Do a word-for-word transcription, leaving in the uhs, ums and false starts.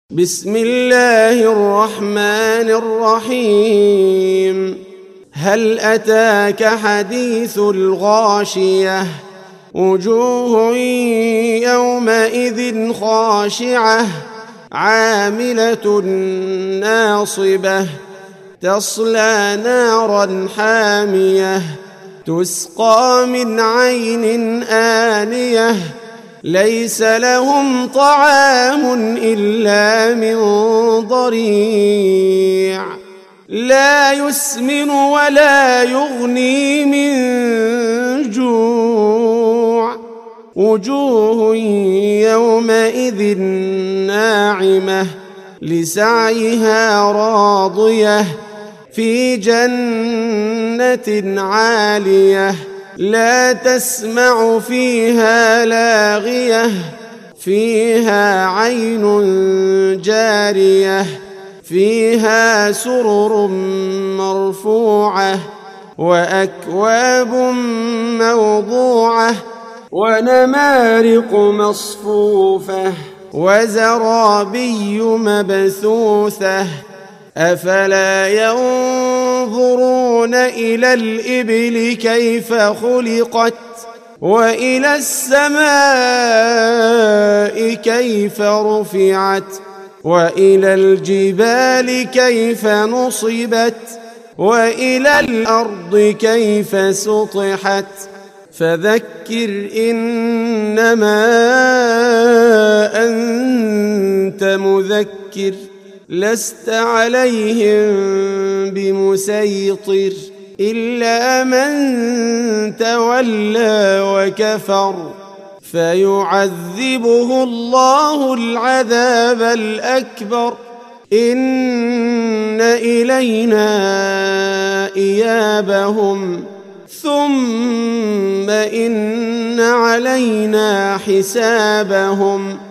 بسم الله الرحمن الرحيم. هل أتاك حديث الغاشية؟ وجوه يومئذ خاشعة عاملة ناصبة تصلى نارا حامية تسقى من عين آنية ليس لهم طعام إلا من ضريع لا يسمن ولا يغني من جوع. وجوه يومئذ ناعمة لسعيها راضية في جنة عالية لا تسمع فيها لاغية فيها عين جارية فيها سرر مرفوعة وأكواب موضوعة ونمارق مصفوفة وزرابي مبثوثة أفلا ينظرون إلى الإبل كيف خلقت وإلى السماء كيف رفعت وإلى الجبال كيف نصبت وإلى الأرض كيف سطحت فذكر إنما أنت مذكر لست عليهم بمسيطر إلا من تولى وكفر فيعذبه الله العذاب الأكبر إن إلينا إيابهم ثم إن علينا حسابهم